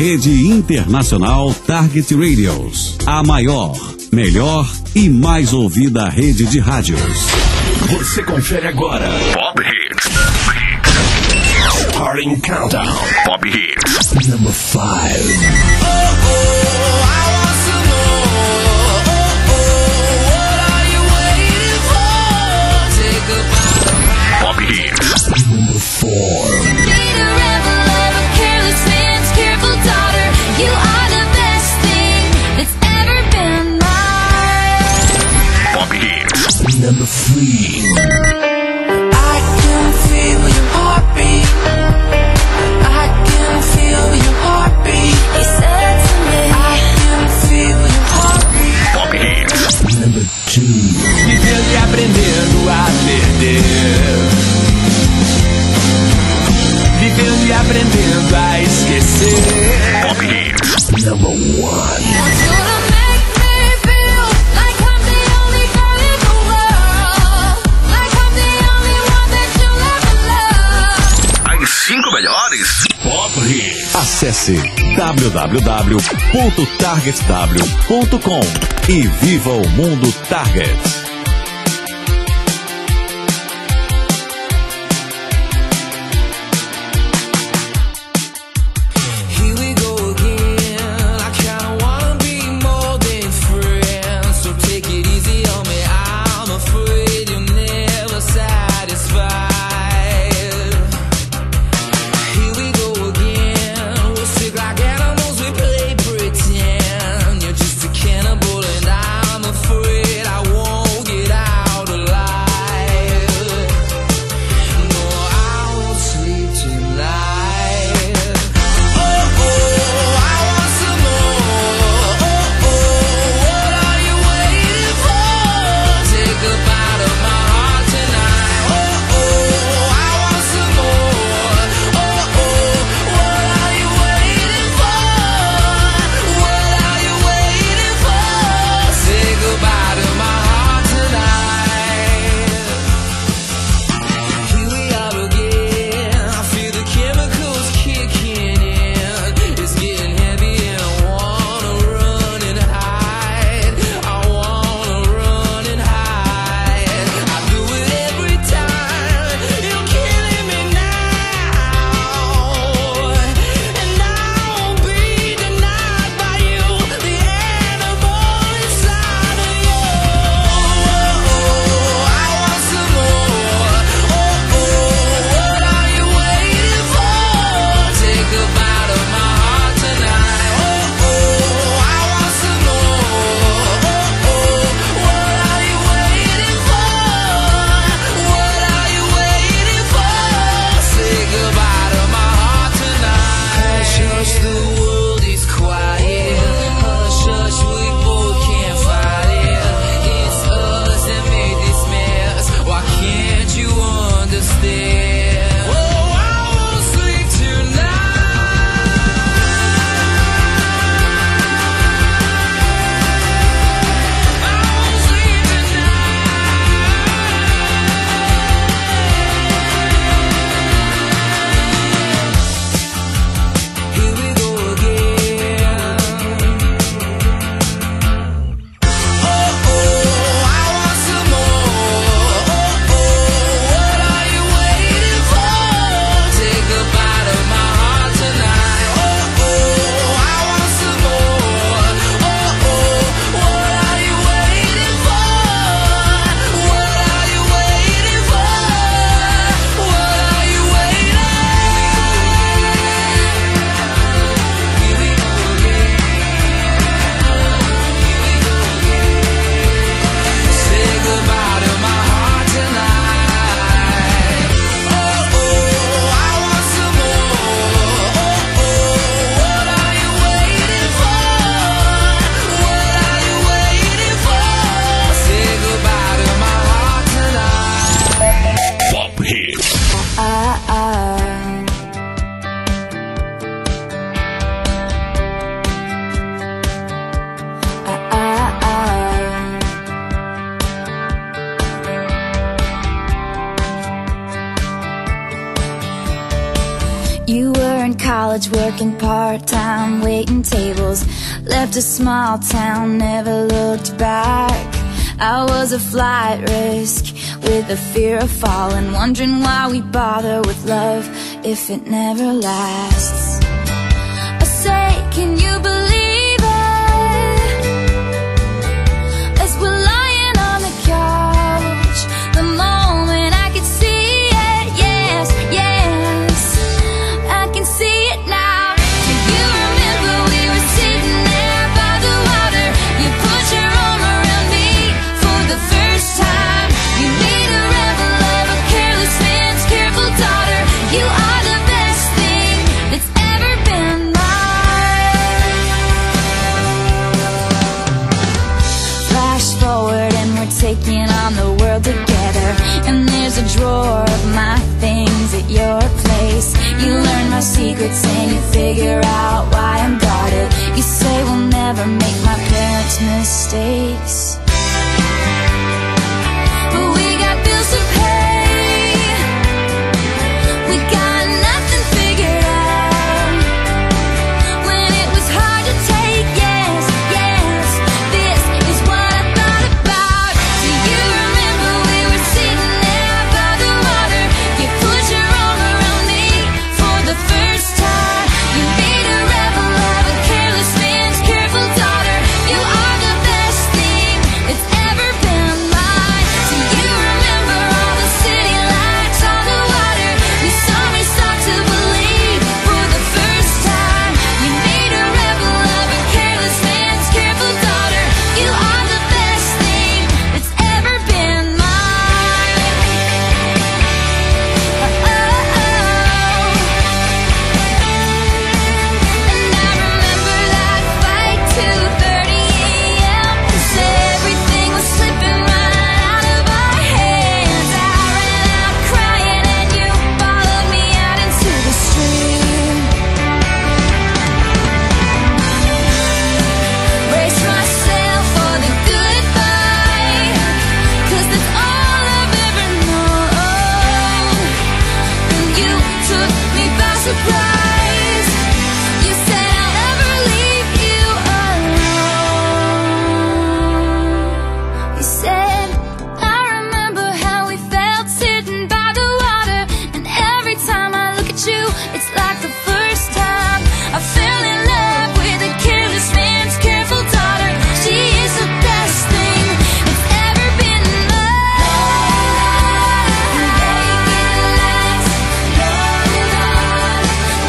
Rede Internacional Target Radios, a maior, melhor e mais ouvida rede de rádios. Você confere agora Pop Hits. Starting Countdown. Pop Hits. Number 5. Pop Hits. Number 4. Number 3. I can feel your heartbeat. I can feel your heartbeat. He said to me, I can feel your heartbeat. Pop Hits. Number 2. Vivendo e aprendendo a perder. Vivendo e aprendendo a esquecer. Pop Hits. Number 1. Melhores Pop Hits. Acesse www.targetw.com e viva o mundo Target. Cannibal and I'm afraid I won't You were in college working part-time, waiting tables. Left a small town, never looked back. I was a flight risk with a fear of falling, wondering why we bother with love if it never lasts. I say, can you believe it? As we're lying on the couch, the moment I could see it, yes, yes, I can see it now. Do you remember we were sitting there by the water? You put your arm around me for the first time. You made a rebel of a careless man's careful daughter. You are the best thing that's ever been mine. Flash forward and we're taking on the world together. And there's a drawer of my things at your place. You learn my secrets and you figure out why I'm guarded. You say we'll never make my parents' mistakes, but we got bills to pay. We got nothing figured out. When it was hard to take, yes, yes, this is what I thought about. Do you remember we were sitting there by the water? You put your arm around me for the first time. You made a rebel of a careless man's careful daughter. You are the best thing that's ever been mine. Do you remember all the city lights on the water? You saw me start to believe for the first time. You made a rebel of a careless man's careful daughter. You are the best thing that's ever been mine. Oh, oh, oh. And I remember that fight 2:30 a.m. 'cause everything was slipping right out of our hands. I ran out crying and you followed me out into the street. Brace myself for the goodbye, 'cause that's all I've ever known. And you took me by surprise. You said I'll never leave you alone. You said, I remember how we felt sitting by the water. And every time I look at you, it's like the first time I fell in love with a careless man's careful daughter. She is the best thing that's ever been mine. Make it last long, long,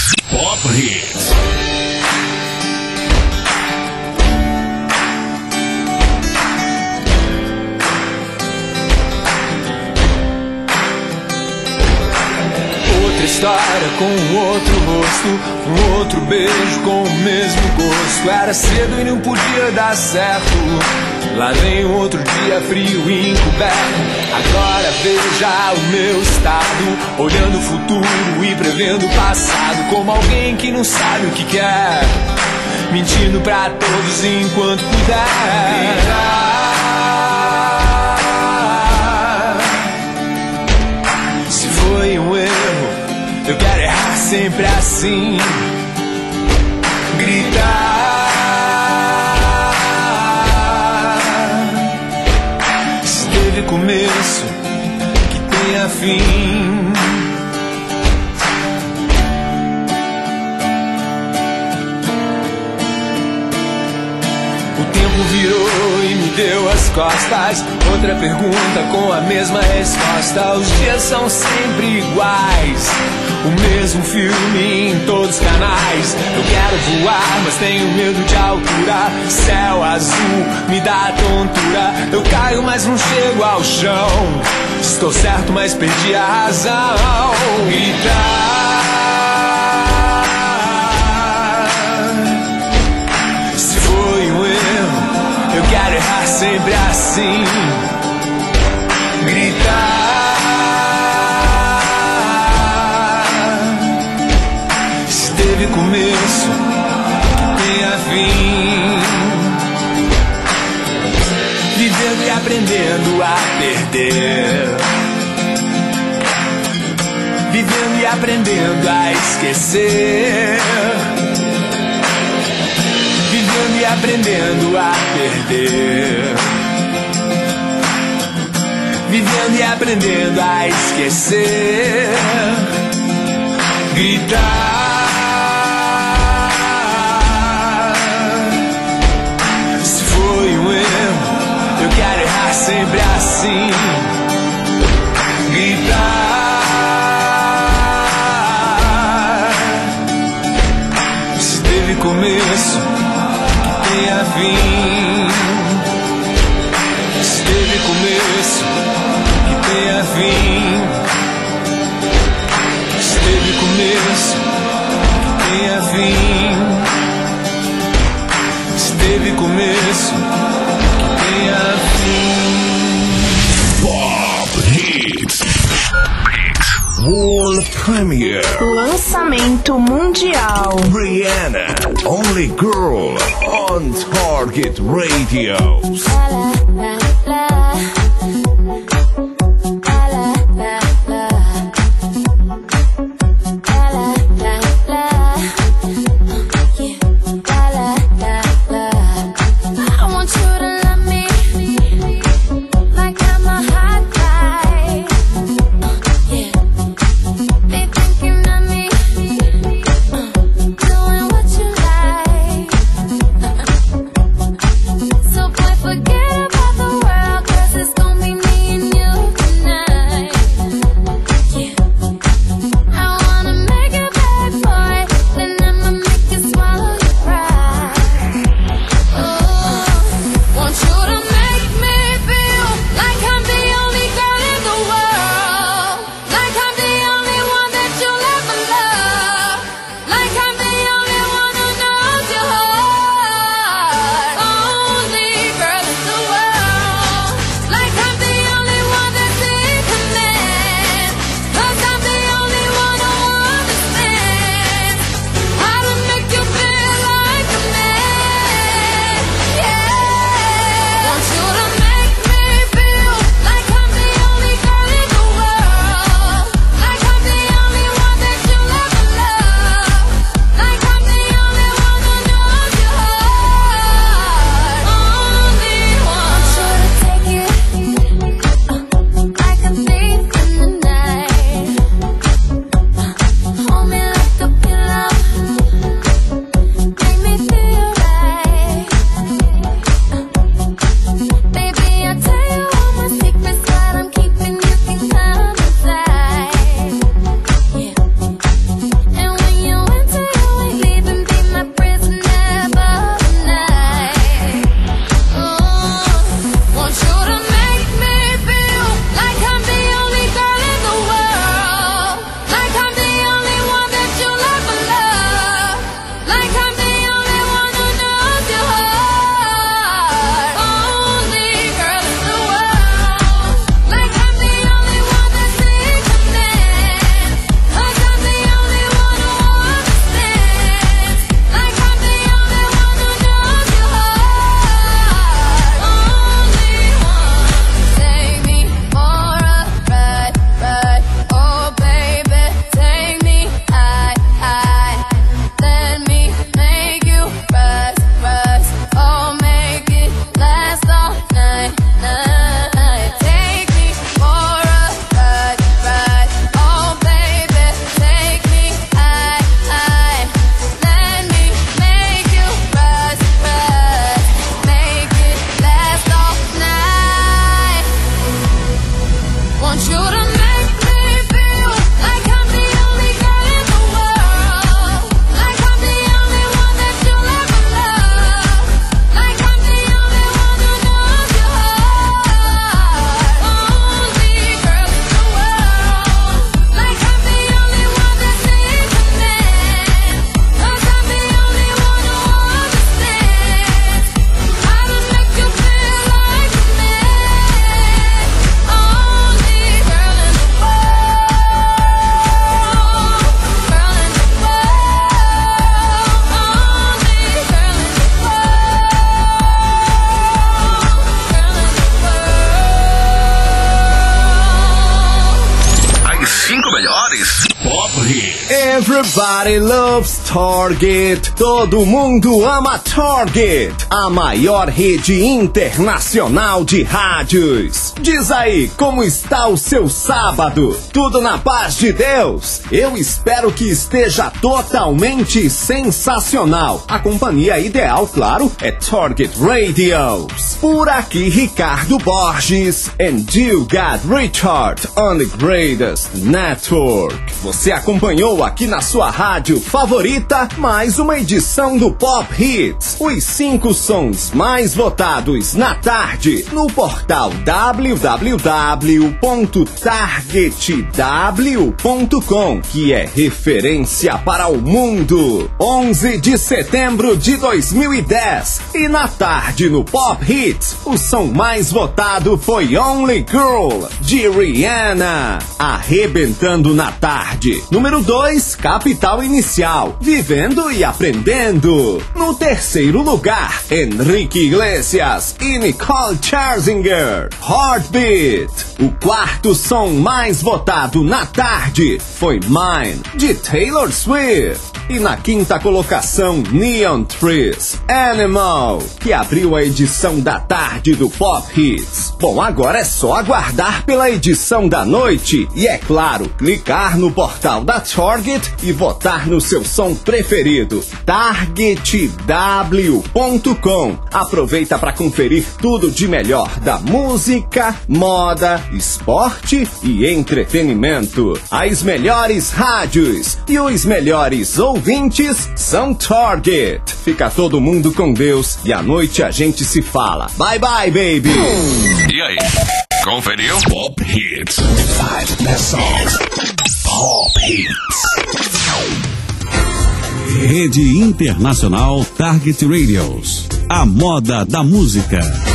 Pop Hits. História com um outro rosto, um outro beijo com o mesmo gosto. Era cedo e não podia dar certo. Lá vem um outro dia frio e encoberto. Agora veja o meu estado, olhando o futuro e prevendo o passado, como alguém que não sabe o que quer, mentindo pra todos enquanto puder. Se foi um erro, eu quero errar sempre assim. Gritar. Se teve começo, que tenha fim. O tempo virou e me deu as costas. Outra pergunta com a mesma resposta. Os dias são sempre iguais, o mesmo filme em todos os canais. Eu quero voar, mas tenho medo de altura. Céu azul me dá tontura. Eu caio, mas não chego ao chão. Estou certo, mas perdi a razão. Gritar. Se foi um erro, eu quero errar sempre assim. Gritar. Teve começo, que tenha fim. Vivendo e aprendendo a perder. Vivendo e aprendendo a esquecer. Vivendo e aprendendo a perder. Vivendo e aprendendo a esquecer. Gritar. Eu quero errar sempre assim. Gritar. Se teve começo, que tenha fim. Se teve começo, que tenha fim. Se teve começo, que tenha fim. Se teve começo, Pop Hits. World Premiere. Lançamento mundial. Rihanna, Only Girl on Target Radio. Forget about the world. Everybody loves Target. Todo mundo ama Target, a maior rede internacional de rádios. Diz aí, como está o seu sábado? Tudo na paz de Deus? Eu espero que esteja totalmente sensacional. A companhia ideal, claro, é Target Radios. Por aqui, Ricardo Borges, and you got Richard on the greatest network. Você acompanhou aqui na sua rádio favorita mais uma edição do Pop Hits, os 5 sons mais votados na tarde no portal www.targetw.com, que é referência para o mundo. 11 de setembro de 2010, e na tarde no Pop Hits, o som mais votado foi Only Girl, de Rihanna, arrebentando na tarde. Número 2, Capital Inicial, Vivendo e Aprendendo. No terceiro lugar, Enrique Iglesias e Nicole Scherzinger, Heartbeat. O quarto som mais votado na tarde foi Mine, de Taylor Swift. E na quinta colocação, Neon Trees, Animal, que abriu a edição da tarde do Pop Hits. Bom, agora é só aguardar pela edição da noite e, é claro, clicar no portal da Target e votar no seu som preferido, targetw.com. Aproveita para conferir tudo de melhor da música, moda, esporte e entretenimento. As melhores rádios e os melhores ouvintes são Target. Fica todo mundo com Deus e à noite a gente se fala. Bye bye, baby! E aí, conferiu? Pop Hits. 5 best songs. Pop Hits. Rede Internacional Target Radios. A moda da música.